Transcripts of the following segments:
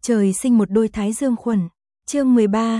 Trời sinh một đôi thái dương khuẩn. Chương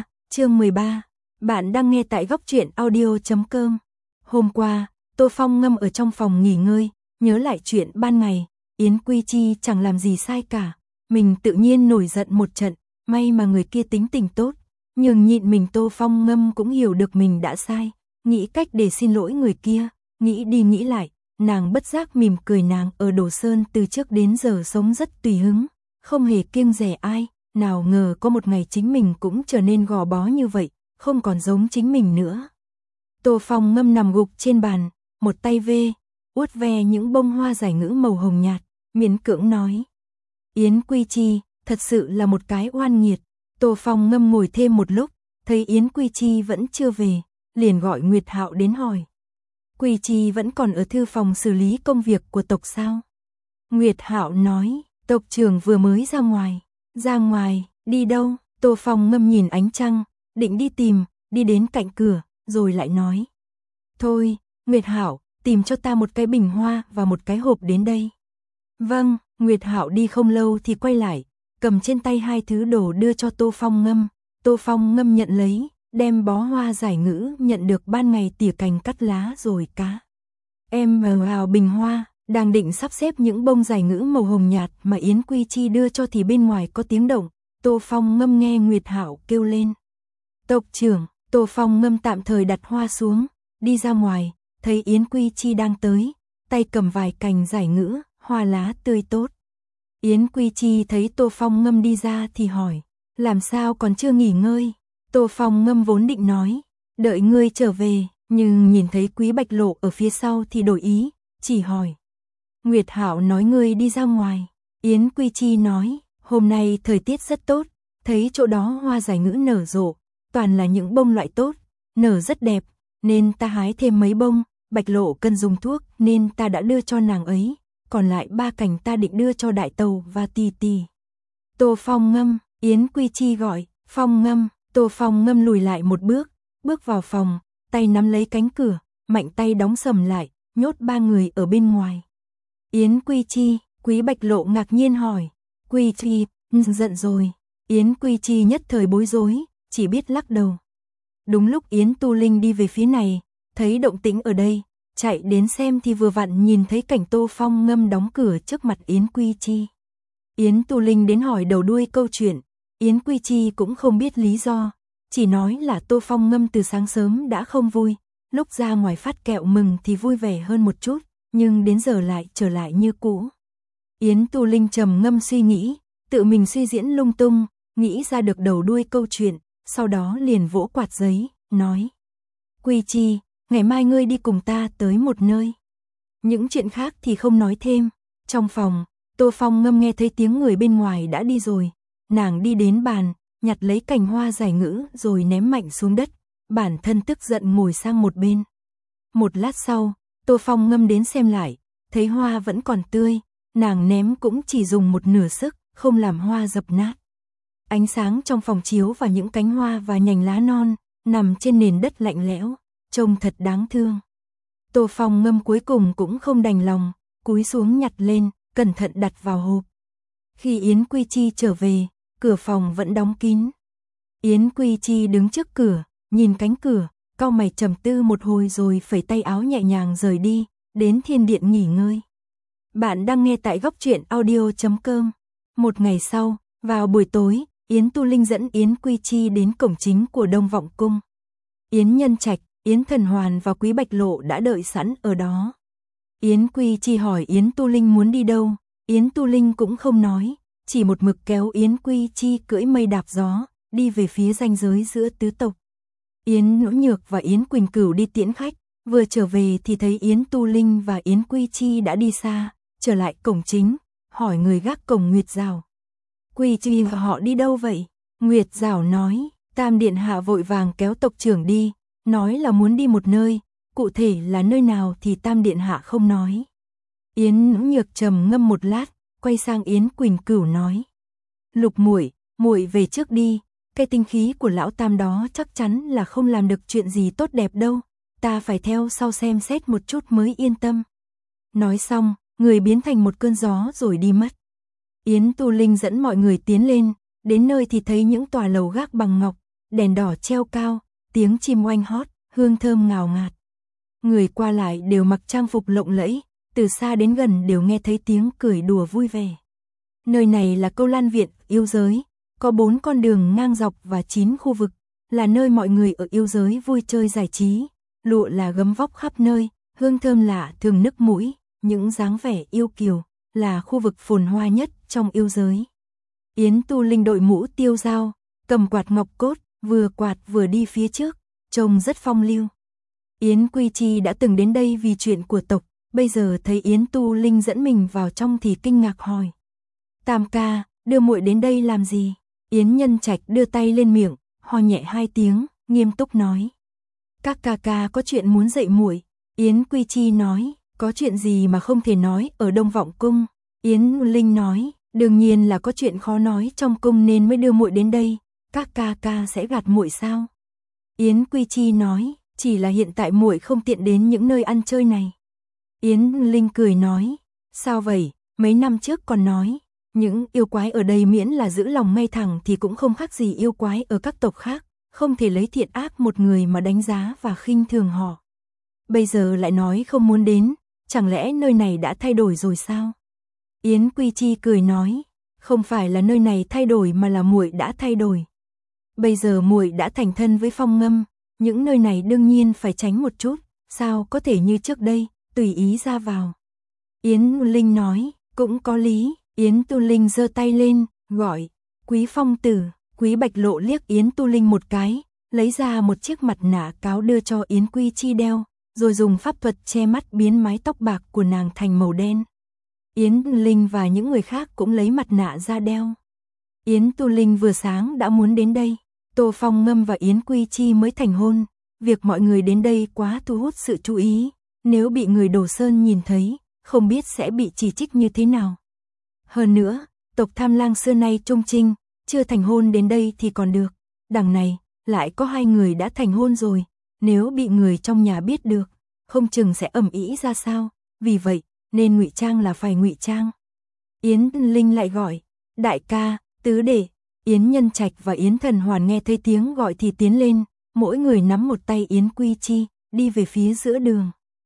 13. Bạn đang nghe tại góc truyện audio.com. Hôm qua, Tô Phong ngâm ở trong phòng nghỉ ngơi, nhớ lại chuyện ban ngày, Yến Quy Chi chẳng làm gì sai cả. Mình tự nhiên nổi giận một trận, may mà người kia tính tình tốt. Nhưng nhịn mình Tô Phong ngâm cũng hiểu được mình đã sai, nghĩ cách để xin lỗi người kia, nghĩ đi nghĩ lại, nàng bất giác mỉm cười. Nàng ở Đồ Sơn từ trước đến giờ sống rất tùy hứng, không hề kiêng dè ai, nào ngờ có một ngày chính mình cũng trở nên gò bó như vậy, không còn giống chính mình nữa. Tô Phong ngâm nằm gục trên bàn, một tay uốt ve những bông hoa giải ngữ màu hồng nhạt, miễn cưỡng nói: Yến Quy Chi, thật sự là một cái oan nghiệt. Tô Phong ngâm ngồi thêm một lúc, thấy Yến Quy Chi vẫn chưa về, liền gọi Nguyệt Hạo đến hỏi: Quy Chi vẫn còn ở thư phòng xử lý công việc của tộc sao? Nguyệt Hạo nói: Tộc trưởng vừa mới ra ngoài. Ra ngoài, đi đâu? Tô Phong ngâm nhìn ánh trăng, định đi tìm, đi đến cạnh cửa, rồi lại nói: Thôi, Nguyệt Hạo, tìm cho ta một cái bình hoa và một cái hộp đến đây. Vâng. Nguyệt Hạo đi không lâu thì quay lại, cầm trên tay hai thứ đồ đưa cho Tô Phong ngâm. Tô Phong ngâm nhận lấy, đem bó hoa giải ngữ nhận được ban ngày tỉa cành cắt lá rồi cá. Em vào bình hoa, đang định sắp xếp những bông giải ngữ màu hồng nhạt mà Yến Quy Chi đưa cho thì bên ngoài có tiếng động. Tô Phong ngâm nghe Nguyệt Hạo kêu lên: Tộc trưởng. Tô Phong ngâm tạm thời đặt hoa xuống, đi ra ngoài, thấy Yến Quy Chi đang tới, tay cầm vài cành giải ngữ, hoa lá tươi tốt. Yến Quy Chi thấy Tô Phong ngâm đi ra thì hỏi: Làm sao còn chưa nghỉ ngơi? Tô Phong ngâm vốn định nói: Đợi ngươi trở về, nhưng nhìn thấy Quý Bạch Lộ ở phía sau thì đổi ý, chỉ hỏi: Nguyệt Hạo nói ngươi đi ra ngoài. Yến Quy Chi nói: Hôm nay thời tiết rất tốt, thấy chỗ đó hoa giải ngữ nở rộ, toàn là những bông loại tốt, nở rất đẹp, nên ta hái thêm mấy bông. Bạch Lộ cần dùng thuốc nên ta đã đưa cho nàng ấy, còn lại 3 cành ta định đưa cho Đại Tàu và Tì Tì. Tô Phong ngâm. Yến Quy Chi gọi: Phong ngâm. Tô Phong ngâm lùi lại một bước vào phòng, tay nắm lấy cánh cửa, mạnh tay đóng sầm lại, nhốt 3 người ở bên ngoài. Yến Quy Chi. Quý Bạch Lộ ngạc nhiên hỏi: Quy Chi, giận rồi? Yến Quy Chi nhất thời bối rối, chỉ biết lắc đầu. Đúng lúc Yến Tu Linh đi về phía này, thấy động tĩnh ở đây, chạy đến xem thì vừa vặn nhìn thấy cảnh Tô Phong ngâm đóng cửa trước mặt Yến Quy Chi. Yến Tu Linh đến hỏi đầu đuôi câu chuyện, Yến Quy Chi cũng không biết lý do, chỉ nói là Tô Phong ngâm từ sáng sớm đã không vui, lúc ra ngoài phát kẹo mừng thì vui vẻ hơn một chút, nhưng đến giờ lại trở lại như cũ. Yến Tu Linh trầm ngâm suy nghĩ, tự mình suy diễn lung tung, nghĩ ra được đầu đuôi câu chuyện, sau đó liền vỗ quạt giấy, nói: Quy Chi, ngày mai ngươi đi cùng ta tới một nơi. Những chuyện khác thì không nói thêm. Trong phòng, Tô Phong ngâm nghe thấy tiếng người bên ngoài đã đi rồi. Nàng đi đến bàn, nhặt lấy cành hoa giải ngữ rồi ném mạnh xuống đất, bản thân tức giận ngồi sang một bên. Một lát sau, Tô Phong ngâm đến xem lại, thấy hoa vẫn còn tươi, nàng ném cũng chỉ dùng một nửa sức, không làm hoa dập nát. Ánh sáng trong phòng chiếu vào những cánh hoa và nhành lá non, nằm trên nền đất lạnh lẽo, trông thật đáng thương. Tô Phong ngâm cuối cùng cũng không đành lòng, cúi xuống nhặt lên, cẩn thận đặt vào hộp. Khi Yến Quy Chi trở về, cửa phòng vẫn đóng kín. Yến Quy Chi đứng trước cửa, nhìn cánh cửa, cau mày trầm tư một hồi rồi phẩy tay áo nhẹ nhàng rời đi, đến thiên điện nghỉ ngơi. Bạn đang nghe tại góc truyện audio.com. Một ngày sau, vào buổi tối, Yến Tu Linh dẫn Yến Quy Chi đến cổng chính của Đông Vọng Cung. Yến Nhân Trạch, Yến Thần Hoàn và Quý Bạch Lộ đã đợi sẵn ở đó. Yến Quy Chi hỏi Yến Tu Linh muốn đi đâu, Yến Tu Linh cũng không nói, chỉ một mực kéo Yến Quy Chi cưỡi mây đạp gió, đi về phía ranh giới giữa tứ tộc. Yến Nỗ Nhược và Yến Quỳnh Cửu đi tiễn khách, vừa trở về thì thấy Yến Tu Linh và Yến Quy Chi đã đi xa, trở lại cổng chính, hỏi người gác cổng Nguyệt Giảo: Quy Chi và họ đi đâu vậy? Nguyệt Giảo nói: Tam Điện Hạ vội vàng kéo tộc trưởng đi, nói là muốn đi một nơi, cụ thể là nơi nào thì Tam Điện Hạ không nói. Yến Nỗ Nhược trầm ngâm một lát, quay sang Yến Quỳnh Cửu nói: Lục muội, muội về trước đi, cái tinh khí của lão Tam đó chắc chắn là không làm được chuyện gì tốt đẹp đâu, ta phải theo sau xem xét một chút mới yên tâm. Nói xong, người biến thành một cơn gió rồi đi mất. Yến Tu Linh dẫn mọi người tiến lên, Đến nơi thì thấy những tòa lầu gác bằng ngọc, đèn đỏ treo cao, tiếng chim oanh hót, hương thơm ngào ngạt. Người qua lại đều mặc trang phục lộng lẫy, từ xa đến gần đều nghe thấy tiếng cười đùa vui vẻ. Nơi này là Câu Lan Viện yêu giới, có 4 con đường ngang dọc và 9 khu vực, là nơi mọi người ở yêu giới vui chơi giải trí. Lụa là gấm vóc khắp nơi, hương thơm lạ thường nức mũi, những dáng vẻ yêu kiều, là khu vực phồn hoa nhất trong yêu giới. Yến Tu Linh đội mũ tiêu dao, cầm quạt ngọc cốt, vừa quạt vừa đi phía trước, trông rất phong lưu. Yến Quy Chi đã từng đến đây vì chuyện của tộc, bây giờ thấy Yến Tu Linh dẫn mình vào trong thì kinh ngạc hỏi. Tam ca, đưa muội đến đây làm gì? Yến Nhân Trạch đưa tay lên miệng, ho nhẹ 2 tiếng, nghiêm túc nói. Các ca ca có chuyện muốn dạy muội. Yến Quy Chi nói, có chuyện gì mà không thể nói ở Đông Vọng Cung? Yến Linh nói, đương nhiên là có chuyện khó nói trong cung nên mới đưa muội đến đây, các ca ca sẽ gạt muội sao? Yến Quy Chi nói, chỉ là hiện tại muội không tiện đến những nơi ăn chơi này. Yến Linh cười nói, sao vậy, mấy năm trước còn nói, những yêu quái ở đây miễn là giữ lòng ngay thẳng thì cũng không khác gì yêu quái ở các tộc khác, không thể lấy thiện ác một người mà đánh giá và khinh thường họ. Bây giờ lại nói không muốn đến, chẳng lẽ nơi này đã thay đổi rồi sao? Yến Quy Chi cười nói, không phải là nơi này thay đổi mà là muội đã thay đổi. Bây giờ muội đã thành thân với Phong Ngâm, những nơi này đương nhiên phải tránh một chút, sao có thể như trước đây, tùy ý ra vào. Yến Linh nói, cũng có lý. Yến Tu Linh giơ tay lên, gọi, Quý Phong Tử. Quý Bạch Lộ liếc Yến Tu Linh một cái, lấy ra một chiếc mặt nạ cáo đưa cho Yến Quy Chi đeo, rồi dùng pháp thuật che mắt biến mái tóc bạc của nàng thành màu đen. Yến Linh và những người khác cũng lấy mặt nạ ra đeo. Yến Tu Linh vừa sáng đã muốn đến đây, Tô Phong Ngâm và Yến Quy Chi mới thành hôn, việc mọi người đến đây quá thu hút sự chú ý, nếu bị người Đồ Sơn nhìn thấy, không biết sẽ bị chỉ trích như thế nào. Hơn nữa, tộc Tham Lang xưa nay trung trinh, chưa thành hôn đến đây thì còn được, đằng này, lại có 2 người đã thành hôn rồi, nếu bị người trong nhà biết được, không chừng sẽ ầm ĩ ra sao, vì vậy, nên ngụy trang là phải ngụy trang. Yến Linh lại gọi, đại ca, tứ đệ. Yến Nhân Trạch và Yến Thần Hoàn nghe thấy tiếng gọi thì tiến lên, mỗi người nắm một tay Yến Quy Chi, đi về phía giữa đường.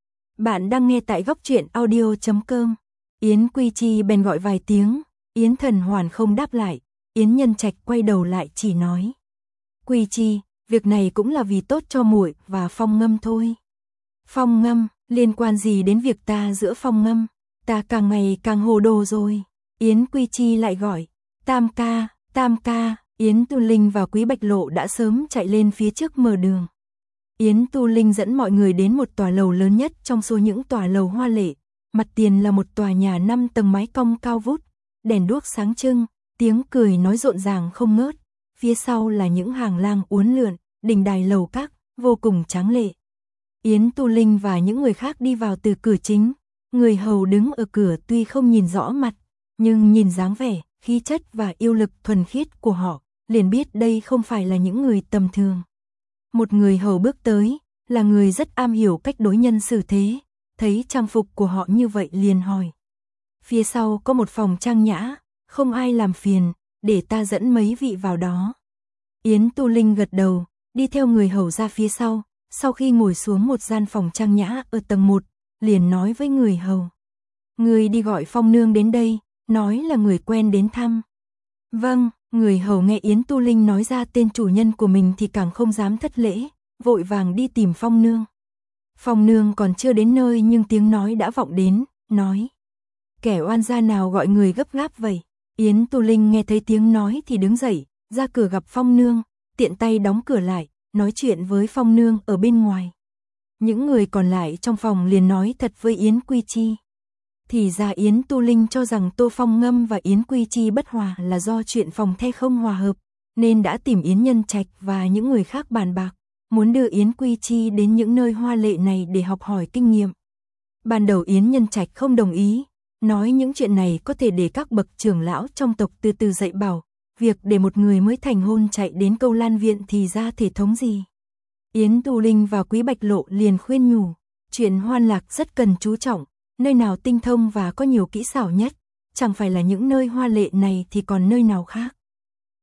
Bạn đang nghe tại góc truyện audio.com. Yến Quy Chi bèn gọi vài tiếng, Yến Thần Hoàn không đáp lại, Yến Nhân Trạch quay đầu lại chỉ nói. Quy Chi, việc này cũng là vì tốt cho muội và Phong Ngâm thôi. Phong Ngâm, liên quan gì đến việc ta giữa Phong Ngâm? Ta càng ngày càng hồ đồ rồi. Yến Quy Chi lại gọi, Tam ca, Tam ca. Yến Tu Linh và Quý Bạch Lộ đã sớm chạy lên phía trước mở đường. Yến Tu Linh dẫn mọi người đến một tòa lầu lớn nhất trong số những tòa lầu hoa lệ. Mặt tiền là một tòa nhà 5 tầng mái cong cao vút, đèn đuốc sáng trưng, tiếng cười nói rộn ràng không ngớt. Phía sau là những hàng lang uốn lượn, đình đài lầu các, vô cùng tráng lệ. Yến Tu Linh và những người khác đi vào từ cửa chính. Người hầu đứng ở cửa tuy không nhìn rõ mặt, nhưng nhìn dáng vẻ, khí chất và yêu lực thuần khiết của họ, liền biết đây không phải là những người tầm thường. Một người hầu bước tới, là người rất am hiểu cách đối nhân xử thế, thấy trang phục của họ như vậy liền hỏi. Phía sau có một phòng trang nhã, không ai làm phiền, để ta dẫn mấy vị vào đó. Yến Tu Linh gật đầu, đi theo người hầu ra phía sau khi ngồi xuống một gian phòng trang nhã ở tầng 1, liền nói với người hầu. Người đi gọi Phong Nương đến đây, nói là người quen đến thăm. Vâng, người hầu nghe Yến Tu Linh nói ra tên chủ nhân của mình thì càng không dám thất lễ, vội vàng đi tìm Phong Nương. Phong Nương còn chưa đến nơi nhưng tiếng nói đã vọng đến, nói. Kẻ oan gia nào gọi người gấp gáp vậy? Yến Tu Linh nghe thấy tiếng nói thì đứng dậy, ra cửa gặp Phong Nương, tiện tay đóng cửa lại, nói chuyện với Phong Nương ở bên ngoài. Những người còn lại trong phòng liền nói thật với Yến Quy Chi. Thì ra Yến Tu Linh cho rằng Tô Phong Ngâm và Yến Quy Chi bất hòa là do chuyện phòng the không hòa hợp, nên đã tìm Yến Nhân Trạch và những người khác bàn bạc, muốn đưa Yến Quy Chi đến những nơi hoa lệ này để học hỏi kinh nghiệm. Ban đầu Yến Nhân Trạch không đồng ý, nói những chuyện này có thể để các bậc trưởng lão trong tộc từ từ dạy bảo, việc để một người mới thành hôn chạy đến Câu Lan Viện thì ra thể thống gì. Yến Tu Linh và Quý Bạch Lộ liền khuyên nhủ, chuyện hoan lạc rất cần chú trọng, nơi nào tinh thông và có nhiều kỹ xảo nhất, chẳng phải là những nơi hoa lệ này thì còn nơi nào khác.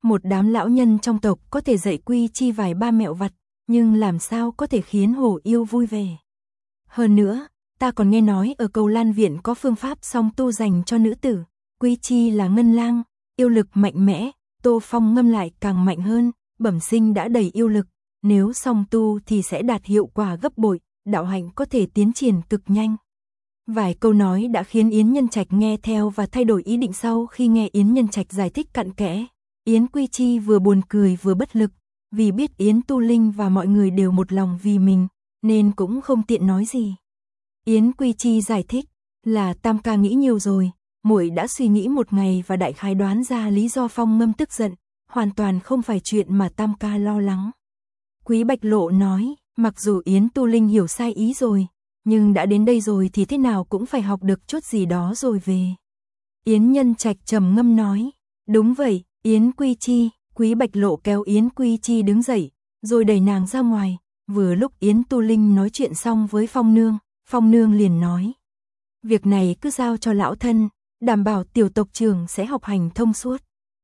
Một đám lão nhân trong tộc có thể dạy Quy Chi vài ba mẹo vặt, nhưng làm sao có thể khiến Hổ Yêu vui vẻ. Hơn nữa, ta còn nghe nói ở Cầu Lan Viện có phương pháp song tu dành cho nữ tử. Quy Chi là ngân lang, yêu lực mạnh mẽ, Tô Phong ngâm lại càng mạnh hơn, bẩm sinh đã đầy yêu lực, nếu song tu thì sẽ đạt hiệu quả gấp bội, đạo hạnh có thể tiến triển cực nhanh. Vài câu nói đã khiến Yến Nhân Trạch nghe theo và thay đổi ý định sau khi nghe Yến Nhân Trạch giải thích cặn kẽ. Yến Quy Chi vừa buồn cười vừa bất lực, vì biết Yến Tu Linh và mọi người đều một lòng vì mình, nên cũng không tiện nói gì. Yến Quy Chi giải thích, là Tam ca nghĩ nhiều rồi, muội đã suy nghĩ một ngày và đại khái đoán ra lý do Phong Ngâm tức giận, hoàn toàn không phải chuyện mà Tam ca lo lắng. Quý Bạch Lộ nói, mặc dù Yến Tu Linh hiểu sai ý rồi, nhưng đã đến đây rồi thì thế nào cũng phải học được chút gì đó rồi về. Yến Nhân Trạch trầm ngâm nói, đúng vậy, Yến Quy Chi. Quý Bạch Lộ kéo Yến Quy Chi đứng dậy, rồi đẩy nàng ra ngoài. Vừa lúc Yến Tu Linh nói chuyện xong với Phong Nương liền nói, việc này cứ giao cho lão thân, đảm bảo tiểu tộc trưởng sẽ học hành thông suốt.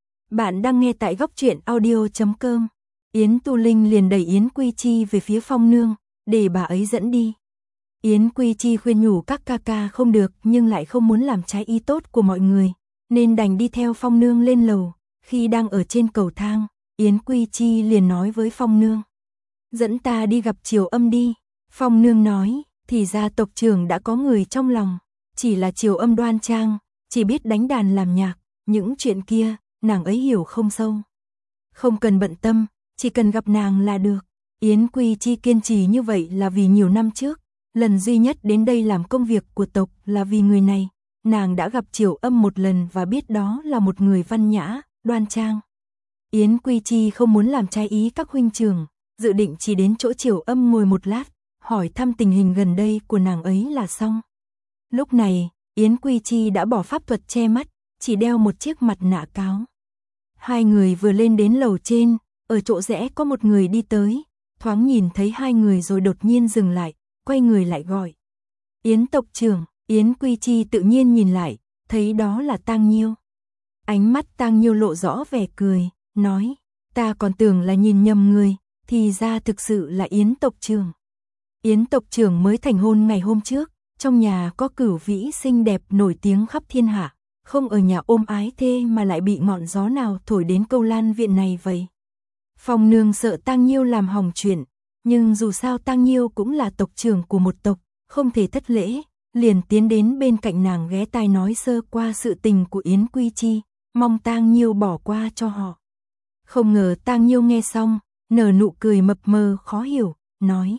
Bạn đang nghe tại Góc Truyện Audio.com. Yến Tu Linh liền đẩy Yến Quy Chi về phía Phong Nương, để bà ấy dẫn đi. Yến Quy Chi khuyên nhủ các ca ca không được, nhưng lại không muốn làm trái ý tốt của mọi người, nên đành đi theo Phong Nương lên lầu. Khi đang ở trên cầu thang, Yến Quy Chi liền nói với Phong Nương, dẫn ta đi gặp Triều Âm đi. Phong Nương nói, thì ra tộc trưởng đã có người trong lòng, chỉ là Triều Âm đoan trang, chỉ biết đánh đàn làm nhạc, những chuyện kia, nàng ấy hiểu không sâu. Không cần bận tâm, chỉ cần gặp nàng là được. Yến Quy Chi kiên trì như vậy là vì nhiều năm trước, lần duy nhất đến đây làm công việc của tộc là vì người này. Nàng đã gặp Triều Âm một lần và biết đó là một người văn nhã, đoan trang. Yến Quy Chi không muốn làm trái ý các huynh trưởng, dự định chỉ đến chỗ Triều Âm ngồi một lát, hỏi thăm tình hình gần đây của nàng ấy là xong. Lúc này, Yến Quy Chi đã bỏ pháp thuật che mắt, chỉ đeo một chiếc mặt nạ cáo. Hai người vừa lên đến lầu trên, ở chỗ rẽ có một người đi tới, thoáng nhìn thấy hai người rồi đột nhiên dừng lại, quay người lại gọi. Yến tộc trưởng. Yến Quy Chi tự nhiên nhìn lại, thấy đó là Tang Nhiêu. Ánh mắt Tang Nhiêu lộ rõ vẻ cười, nói, ta còn tưởng là nhìn nhầm người, thì ra thực sự là Yến tộc trưởng. Yến tộc trưởng mới thành hôn ngày hôm trước, trong nhà có cửu vĩ xinh đẹp nổi tiếng khắp thiên hạ, không ở nhà ôm ái thê mà lại bị ngọn gió nào thổi đến Câu Lan Viện này vậy. Phong Nương sợ Tang Nhiêu làm hỏng chuyện, nhưng dù sao Tang Nhiêu cũng là tộc trưởng của một tộc, không thể thất lễ. Liền tiến đến bên cạnh nàng ghé tai nói sơ qua sự tình của Yến Quy Chi, mong Tang Nhiêu bỏ qua cho họ. Không ngờ Tang Nhiêu nghe xong, nở nụ cười mập mờ khó hiểu, nói,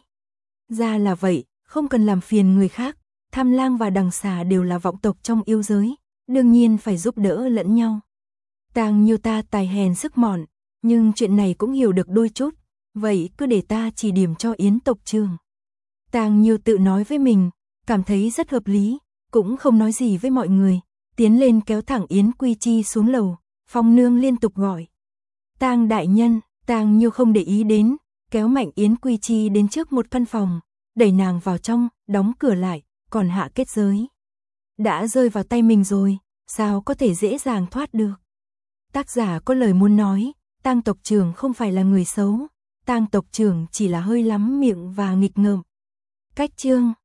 ra là vậy, không cần làm phiền người khác, Tham Lang và Đằng Xà đều là vọng tộc trong yêu giới, đương nhiên phải giúp đỡ lẫn nhau. Tang Nhiêu ta tài hèn sức mọn, nhưng chuyện này cũng hiểu được đôi chút, vậy cứ để ta chỉ điểm cho Yến tộc trưởng. Tang Nhiêu tự nói với mình, cảm thấy rất hợp lý, cũng không nói gì với mọi người, tiến lên kéo thẳng Yến Quy Chi xuống lầu. Phong Nương liên tục gọi, Tang đại nhân. Tang Nhiêu không để ý đến, kéo mạnh Yến Quy Chi đến trước một căn phòng, đẩy nàng vào trong, đóng cửa lại, còn hạ kết giới. Đã rơi vào tay mình rồi, sao có thể dễ dàng thoát được. Tác giả có lời muốn nói, Tang tộc trưởng không phải là người xấu, Tang tộc trưởng chỉ là hơi lắm miệng và nghịch ngợm. Cách chương